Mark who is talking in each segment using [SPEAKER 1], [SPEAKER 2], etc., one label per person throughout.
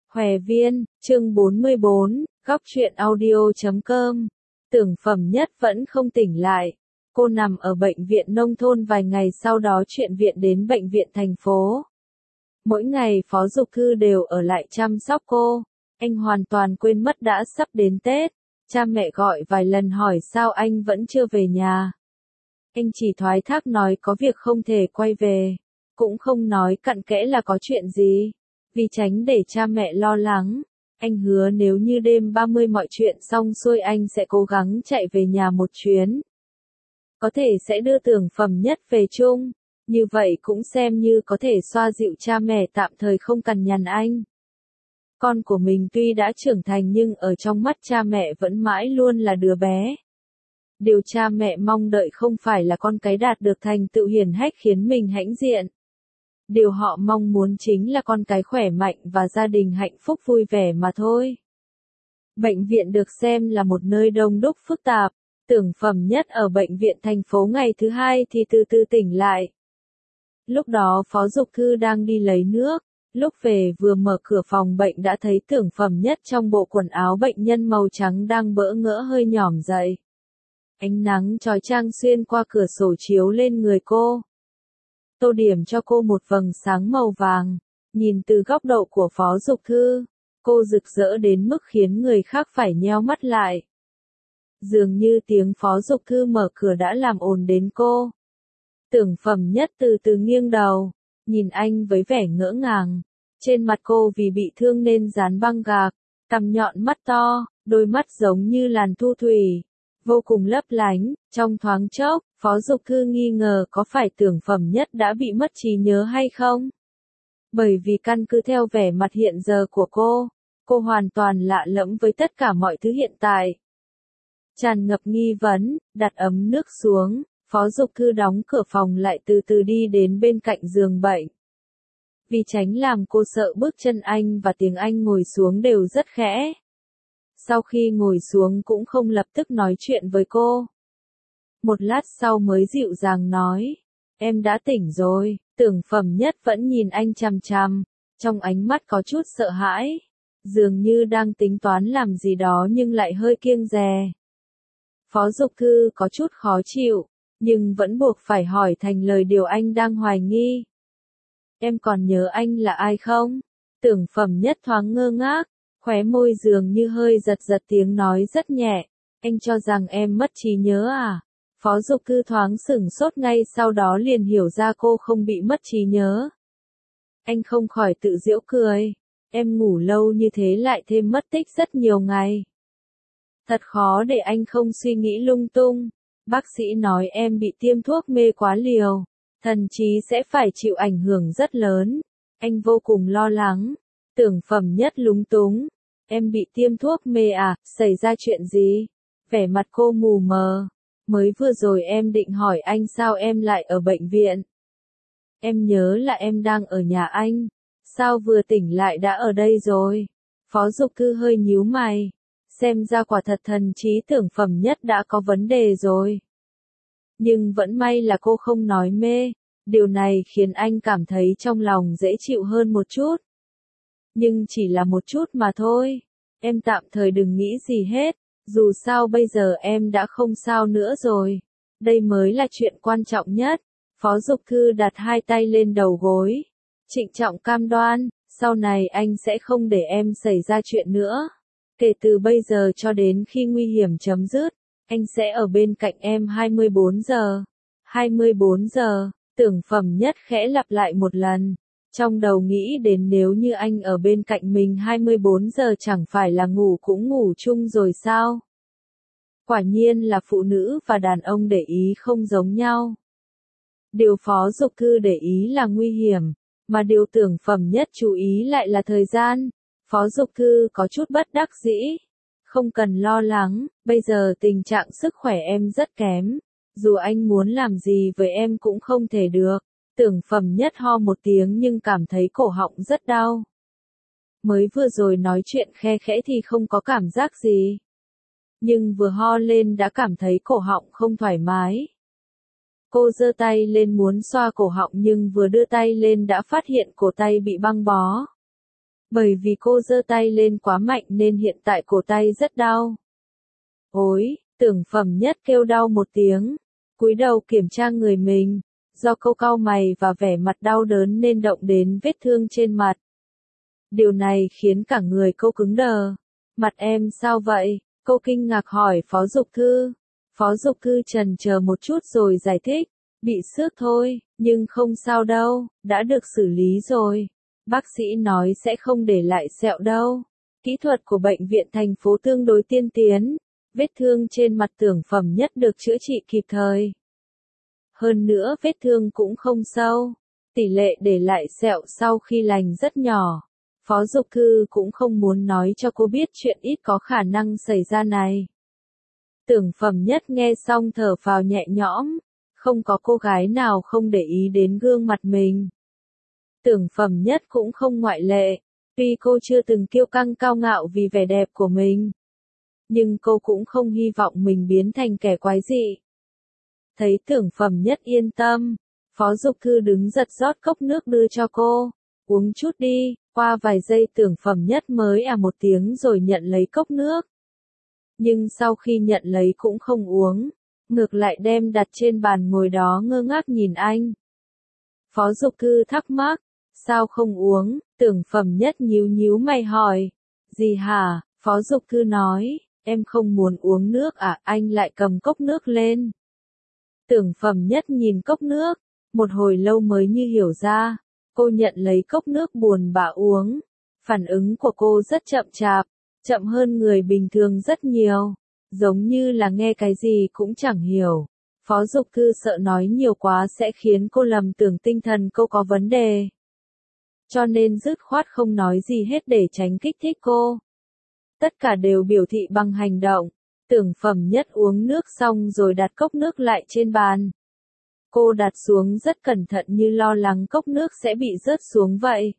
[SPEAKER 1] Hòe Viên, chương 44, góc truyện audio.com. Tưởng Phẩm Nhất vẫn không tỉnh lại. Cô nằm ở bệnh viện nông thôn vài ngày sau đó chuyển viện đến bệnh viện thành phố. Mỗi ngày Phó Dục Thư đều ở lại chăm sóc cô. Anh hoàn toàn quên mất đã sắp đến Tết. Cha mẹ gọi vài lần hỏi sao anh vẫn chưa về nhà. Anh chỉ thoái thác nói có việc không thể quay về. Cũng không nói cặn kẽ là có chuyện gì. Vì tránh để cha mẹ lo lắng, anh hứa nếu như đêm 30 mọi chuyện xong xuôi anh sẽ cố gắng chạy về nhà một chuyến. Có thể sẽ đưa Tưởng Phẩm Nhất về chung, như vậy cũng xem như có thể xoa dịu cha mẹ tạm thời không cằn nhằn anh. Con của mình tuy đã trưởng thành nhưng ở trong mắt cha mẹ vẫn mãi luôn là đứa bé. Điều cha mẹ mong đợi không phải là con cái đạt được thành tựu hiển hách khiến mình hãnh diện. Điều họ mong muốn chính là con cái khỏe mạnh và gia đình hạnh phúc vui vẻ mà thôi. Bệnh viện được xem là một nơi đông đúc phức tạp. Tưởng Phẩm Nhất ở bệnh viện thành phố ngày thứ hai thì từ từ tỉnh lại. Lúc đó Phó Dục Thư đang đi lấy nước. Lúc về vừa mở cửa phòng bệnh đã thấy Tưởng Phẩm Nhất trong bộ quần áo bệnh nhân màu trắng đang bỡ ngỡ hơi nhỏm dậy. Ánh nắng chói chang xuyên qua cửa sổ chiếu lên người cô. Tô điểm cho cô một vầng sáng màu vàng. Nhìn từ góc độ của Phó Dục Thư, cô rực rỡ đến mức khiến người khác phải nheo mắt lại. Dường như tiếng Phó Dục Thư mở cửa đã làm ồn đến cô. Tưởng Phẩm Nhất từ từ nghiêng đầu, nhìn anh với vẻ ngỡ ngàng. Trên mặt cô vì bị thương nên dán băng gạc, cằm nhọn mắt to, đôi mắt giống như làn thu thủy. Vô cùng lấp lánh, trong thoáng chốc, Phó Dục Thư nghi ngờ có phải Tưởng Phẩm Nhất đã bị mất trí nhớ hay không? Bởi vì căn cứ theo vẻ mặt hiện giờ của cô hoàn toàn lạ lẫm với tất cả mọi thứ hiện tại. Tràn ngập nghi vấn, đặt ấm nước xuống, Phó Dục Thư đóng cửa phòng lại từ từ đi đến bên cạnh giường bệnh. Vì tránh làm cô sợ bước chân anh và tiếng anh ngồi xuống đều rất khẽ. Sau khi ngồi xuống cũng không lập tức nói chuyện với cô. Một lát sau mới dịu dàng nói, em đã tỉnh rồi. Tưởng Phẩm Nhất vẫn nhìn anh chằm chằm, trong ánh mắt có chút sợ hãi, dường như đang tính toán làm gì đó nhưng lại hơi kiêng dè. Phó Dục Thư có chút khó chịu, nhưng vẫn buộc phải hỏi thành lời điều anh đang hoài nghi. Em còn nhớ anh là ai không? Tưởng Phẩm Nhất thoáng ngơ ngác, khóe môi dường như hơi giật giật tiếng nói rất nhẹ. Anh cho rằng em mất trí nhớ à? Phó Dục Thư thoáng sửng sốt ngay sau đó liền hiểu ra cô không bị mất trí nhớ. Anh không khỏi tự giễu cười. Em ngủ lâu như thế lại thêm mất tích rất nhiều ngày. Thật khó để anh không suy nghĩ lung tung. Bác sĩ nói em bị tiêm thuốc mê quá liều. Thần trí sẽ phải chịu ảnh hưởng rất lớn. Anh vô cùng lo lắng. Tưởng Phẩm Nhất lúng túng. Em bị tiêm thuốc mê à, xảy ra chuyện gì? Vẻ mặt cô mù mờ. Mới vừa rồi em định hỏi anh sao em lại ở bệnh viện. Em nhớ là em đang ở nhà anh. Sao vừa tỉnh lại đã ở đây rồi? Phó Dục Thư hơi nhíu mày. Xem ra quả thật thần trí Tưởng Phẩm Nhất đã có vấn đề rồi. Nhưng vẫn may là cô không nói mê. Điều này khiến anh cảm thấy trong lòng dễ chịu hơn một chút. Nhưng chỉ là một chút mà thôi. Em tạm thời đừng nghĩ gì hết. Dù sao bây giờ em đã không sao nữa rồi. Đây mới là chuyện quan trọng nhất. Phó Dục Thư đặt hai tay lên đầu gối. Trịnh trọng cam đoan, sau này anh sẽ không để em xảy ra chuyện nữa. Kể từ bây giờ cho đến khi nguy hiểm chấm dứt, anh sẽ ở bên cạnh em 24 giờ. 24 giờ, Tưởng Phẩm Nhất khẽ lặp lại một lần. Trong đầu nghĩ đến nếu như anh ở bên cạnh mình 24 giờ chẳng phải là ngủ cũng ngủ chung rồi sao? Quả nhiên là phụ nữ và đàn ông để ý không giống nhau. Điều Phó Dục Thư để ý là nguy hiểm, mà điều Tưởng Phẩm Nhất chú ý lại là thời gian. Phó Dục Thư có chút bất đắc dĩ. Không cần lo lắng, bây giờ tình trạng sức khỏe em rất kém. Dù anh muốn làm gì với em cũng không thể được. Tưởng Phẩm Nhất ho một tiếng nhưng cảm thấy cổ họng rất đau. Mới vừa rồi nói chuyện khe khẽ thì không có cảm giác gì. Nhưng vừa ho lên đã cảm thấy cổ họng không thoải mái. Cô giơ tay lên muốn xoa cổ họng nhưng vừa đưa tay lên đã phát hiện cổ tay bị băng bó. Bởi vì cô giơ tay lên quá mạnh nên hiện tại cổ tay rất đau. Ôi, Tưởng Phẩm Nhất kêu đau một tiếng, cúi đầu kiểm tra người mình, do cô cau mày và vẻ mặt đau đớn nên động đến vết thương trên mặt. Điều này khiến cả người cô cứng đờ. Mặt em sao vậy? Cô kinh ngạc hỏi Phó Dục Thư. Phó Dục Thư chần chờ một chút rồi giải thích, bị xước thôi, nhưng không sao đâu, đã được xử lý rồi. Bác sĩ nói sẽ không để lại sẹo đâu. Kỹ thuật của bệnh viện thành phố tương đối tiên tiến, vết thương trên mặt Tưởng Phẩm Nhất được chữa trị kịp thời. Hơn nữa vết thương cũng không sâu, tỷ lệ để lại sẹo sau khi lành rất nhỏ. Phó Dục Thư cũng không muốn nói cho cô biết chuyện ít có khả năng xảy ra này. Tưởng Phẩm Nhất nghe xong thở phào nhẹ nhõm, không có cô gái nào không để ý đến gương mặt mình. Tưởng Phẩm Nhất cũng không ngoại lệ, tuy cô chưa từng kiêu căng cao ngạo vì vẻ đẹp của mình. Nhưng cô cũng không hy vọng mình biến thành kẻ quái dị. Thấy Tưởng Phẩm Nhất yên tâm, Phó Dục Thư đứng giật rót cốc nước đưa cho cô. Uống chút đi, qua vài giây Tưởng Phẩm Nhất mới một tiếng rồi nhận lấy cốc nước. Nhưng sau khi nhận lấy cũng không uống, ngược lại đem đặt trên bàn ngồi đó ngơ ngác nhìn anh. Phó Dục Thư thắc mắc, sao không uống? Tưởng Phẩm Nhất nhíu nhíu mày hỏi. Gì hả? Phó Dục Thư nói, em không muốn uống nước à? Anh lại cầm cốc nước lên. Tưởng Phẩm Nhất nhìn cốc nước, một hồi lâu mới như hiểu ra. Cô nhận lấy cốc nước buồn bã uống. Phản ứng của cô rất chậm chạp, chậm hơn người bình thường rất nhiều. Giống như là nghe cái gì cũng chẳng hiểu. Phó Dục Thư sợ nói nhiều quá sẽ khiến cô lầm tưởng tinh thần cô có vấn đề. Cho nên dứt khoát không nói gì hết để tránh kích thích cô. Tất cả đều biểu thị bằng hành động. Tưởng Phẩm Nhất uống nước xong rồi đặt cốc nước lại trên bàn. Cô đặt xuống rất cẩn thận như lo lắng cốc nước sẽ bị rớt xuống vậy.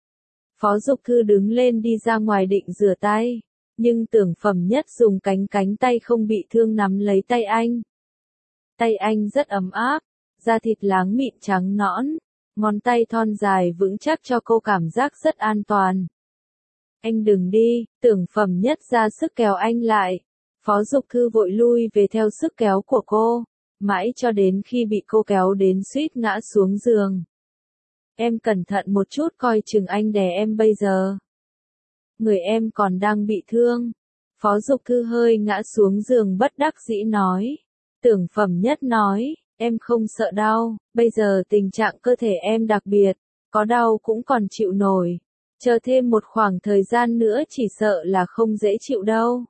[SPEAKER 1] Phó Dục Thư đứng lên đi ra ngoài định rửa tay, nhưng Tưởng Phẩm Nhất dùng cánh tay không bị thương nắm lấy tay anh. Tay anh rất ấm áp, da thịt láng mịn trắng nõn, ngón tay thon dài vững chắc cho cô cảm giác rất an toàn. Anh đừng đi, Tưởng Phẩm Nhất ra sức kéo anh lại. Phó Dục Thư vội lui về theo sức kéo của cô, mãi cho đến khi bị cô kéo đến suýt ngã xuống giường. Em cẩn thận một chút coi chừng anh đè em bây giờ. Người em còn đang bị thương. Phó Dục Thư hơi ngã xuống giường bất đắc dĩ nói. Tưởng Phẩm Nhất nói, em không sợ đau, bây giờ tình trạng cơ thể em đặc biệt, có đau cũng còn chịu nổi. Chờ thêm một khoảng thời gian nữa chỉ sợ là không dễ chịu đâu.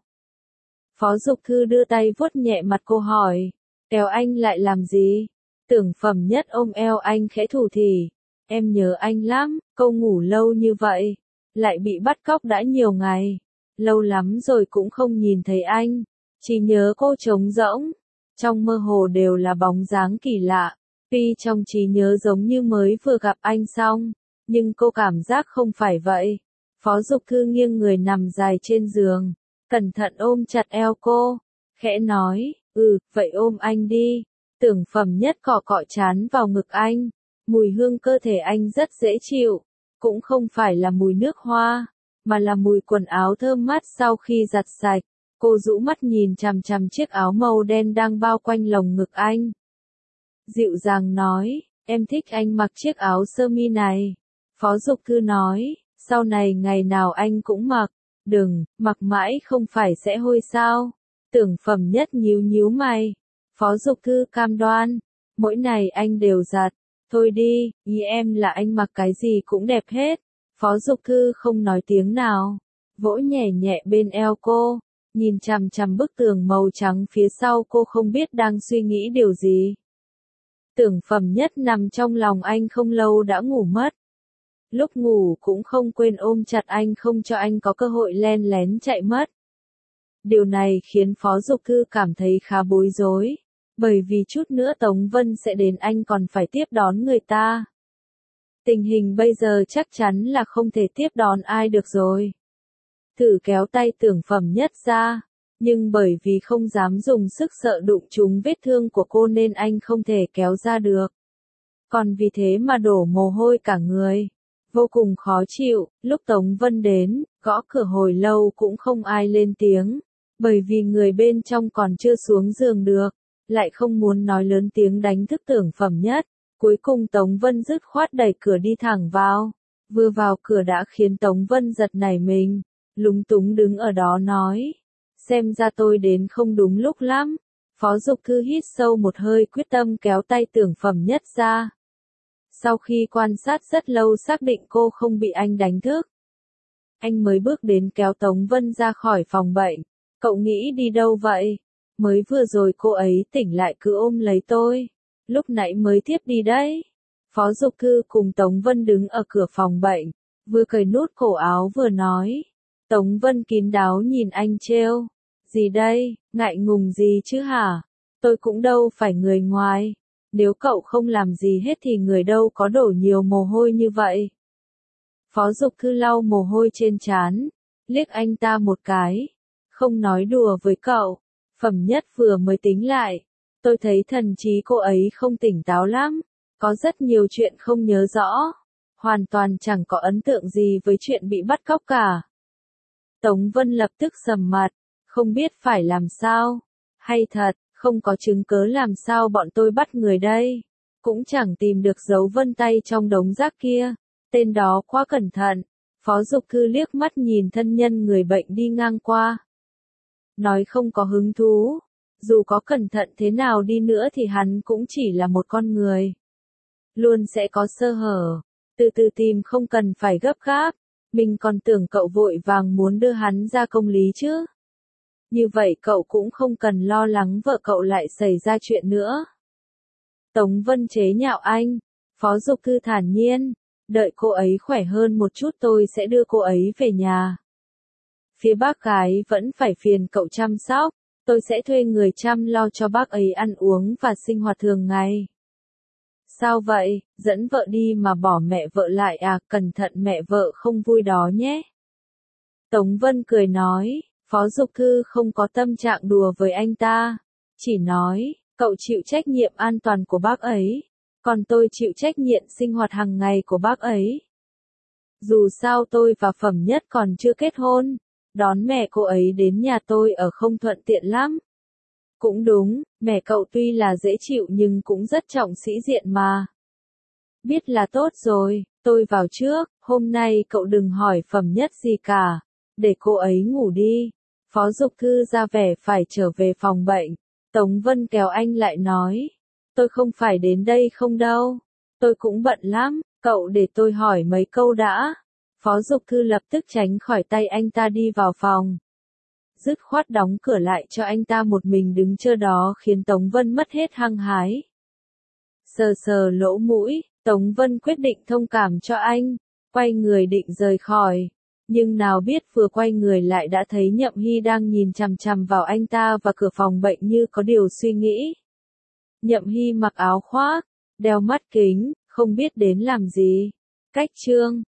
[SPEAKER 1] Phó Dục Thư đưa tay vuốt nhẹ mặt cô hỏi, kéo anh lại làm gì? Tưởng Phẩm Nhất ôm eo anh khẽ thủ thỉ, em nhớ anh lắm, câu ngủ lâu như vậy, lại bị bắt cóc đã nhiều ngày, lâu lắm rồi cũng không nhìn thấy anh, chỉ nhớ cô trống rỗng, trong mơ hồ đều là bóng dáng kỳ lạ, tuy trong trí nhớ giống như mới vừa gặp anh xong, nhưng cô cảm giác không phải vậy. Phó Dục Thư nghiêng người nằm dài trên giường, cẩn thận ôm chặt eo cô, khẽ nói, vậy ôm anh đi. Tưởng Phẩm Nhất cọ cọ trán vào ngực anh, mùi hương cơ thể anh rất dễ chịu, cũng không phải là mùi nước hoa, mà là mùi quần áo thơm mát sau khi giặt sạch. Cô rũ mắt nhìn chằm chằm chiếc áo màu đen đang bao quanh lồng ngực anh. Dịu dàng nói, em thích anh mặc chiếc áo sơ mi này. Phó Dục Thư nói, sau này ngày nào anh cũng mặc, đừng, mặc mãi không phải sẽ hôi sao. Tưởng Phẩm Nhất nhíu nhíu mày. Phó Dục Thư cam đoan, mỗi ngày anh đều giặt. Thôi đi, ý em là anh mặc cái gì cũng đẹp hết. Phó Dục Thư không nói tiếng nào, vỗ nhẹ nhẹ bên eo cô, nhìn chằm chằm bức tường màu trắng phía sau cô không biết đang suy nghĩ điều gì. Tưởng Phẩm Nhất nằm trong lòng anh không lâu đã ngủ mất. Lúc ngủ cũng không quên ôm chặt anh không cho anh có cơ hội len lén chạy mất. Điều này khiến Phó Dục Thư cảm thấy khá bối rối, bởi vì chút nữa Tống Vân sẽ đến anh còn phải tiếp đón người ta. Tình hình bây giờ chắc chắn là không thể tiếp đón ai được rồi. Thử kéo tay Tưởng Phẩm Nhất ra, nhưng bởi vì không dám dùng sức sợ đụng trúng vết thương của cô nên anh không thể kéo ra được. Còn vì thế mà đổ mồ hôi cả người. vô cùng khó chịu, lúc Tống Vân đến, gõ cửa hồi lâu cũng không ai lên tiếng, bởi vì người bên trong còn chưa xuống giường được, lại không muốn nói lớn tiếng đánh thức Tưởng Phẩm Nhất. Cuối cùng Tống Vân dứt khoát đẩy cửa đi thẳng vào, vừa vào cửa đã khiến Tống Vân giật nảy mình, lúng túng đứng ở đó nói, xem ra tôi đến không đúng lúc lắm. Phó Dục Thư hít sâu một hơi quyết tâm kéo tay Tưởng Phẩm Nhất ra. Sau khi quan sát rất lâu xác định cô không bị anh đánh thức, anh mới bước đến kéo Tống Vân ra khỏi phòng bệnh. Cậu nghĩ đi đâu vậy? Mới vừa rồi cô ấy tỉnh lại cứ ôm lấy tôi. Lúc nãy mới tiếp đi đấy. Phó Dục Thư cùng Tống Vân đứng ở cửa phòng bệnh, vừa cởi nút cổ áo vừa nói. Tống Vân kín đáo nhìn anh trêu. Gì đây, ngại ngùng gì chứ hả? Tôi cũng đâu phải người ngoài. Nếu cậu không làm gì hết thì người đâu có đổ nhiều mồ hôi như vậy. Phó Dục Thư lau mồ hôi trên trán, liếc anh ta một cái. Không nói đùa với cậu. Phẩm Nhất vừa mới tính lại. Tôi thấy thần trí cô ấy không tỉnh táo lắm. Có rất nhiều chuyện không nhớ rõ. Hoàn toàn chẳng có ấn tượng gì với chuyện bị bắt cóc cả. Tống Vân lập tức sầm mặt. Không biết phải làm sao. Hay thật, không có chứng cớ làm sao bọn tôi bắt người đây. Cũng chẳng tìm được dấu vân tay trong đống rác kia. Tên đó quá cẩn thận. Phó Dục Thư liếc mắt nhìn thân nhân người bệnh đi ngang qua. Nói không có hứng thú. Dù có cẩn thận thế nào đi nữa thì hắn cũng chỉ là một con người. Luôn sẽ có sơ hở. Từ từ tìm không cần phải gấp gáp. Mình còn tưởng cậu vội vàng muốn đưa hắn ra công lý chứ. Như vậy cậu cũng không cần lo lắng vợ cậu lại xảy ra chuyện nữa. Tống Vân chế nhạo anh. Phó Dục Thư thản nhiên. Đợi cô ấy khỏe hơn một chút tôi sẽ đưa cô ấy về nhà. Phía bác gái vẫn phải phiền cậu chăm sóc. Tôi sẽ thuê người chăm lo cho bác ấy ăn uống và sinh hoạt thường ngày. Sao vậy, dẫn vợ đi mà bỏ mẹ vợ lại à, cẩn thận mẹ vợ không vui đó nhé. Tống Vân cười nói, Phó Dục Thư không có tâm trạng đùa với anh ta. Chỉ nói, cậu chịu trách nhiệm an toàn của bác ấy. Còn tôi chịu trách nhiệm sinh hoạt hàng ngày của bác ấy. Dù sao tôi và Phẩm Nhất còn chưa kết hôn. Đón mẹ cô ấy đến nhà tôi ở không thuận tiện lắm. Cũng đúng, mẹ cậu tuy là dễ chịu nhưng cũng rất trọng sĩ diện mà. Biết là tốt rồi, tôi vào trước, hôm nay cậu đừng hỏi Phẩm Nhất gì cả. Để cô ấy ngủ đi. Phó Dục Thư ra vẻ phải trở về phòng bệnh. Tống Vân kéo anh lại nói. Tôi không phải đến đây không đâu. Tôi cũng bận lắm, cậu để tôi hỏi mấy câu đã. Phó Dục Thư lập tức tránh khỏi tay anh ta đi vào phòng. Dứt khoát đóng cửa lại cho anh ta một mình đứng chờ đó khiến Tống Vân mất hết hăng hái. Sờ sờ lỗ mũi, Tống Vân quyết định thông cảm cho anh, quay người định rời khỏi. Nhưng nào biết vừa quay người lại đã thấy Nhậm Hy đang nhìn chằm chằm vào anh ta và cửa phòng bệnh như có điều suy nghĩ. Nhậm Hy mặc áo khoác, đeo mắt kính, không biết đến làm gì. Cách chương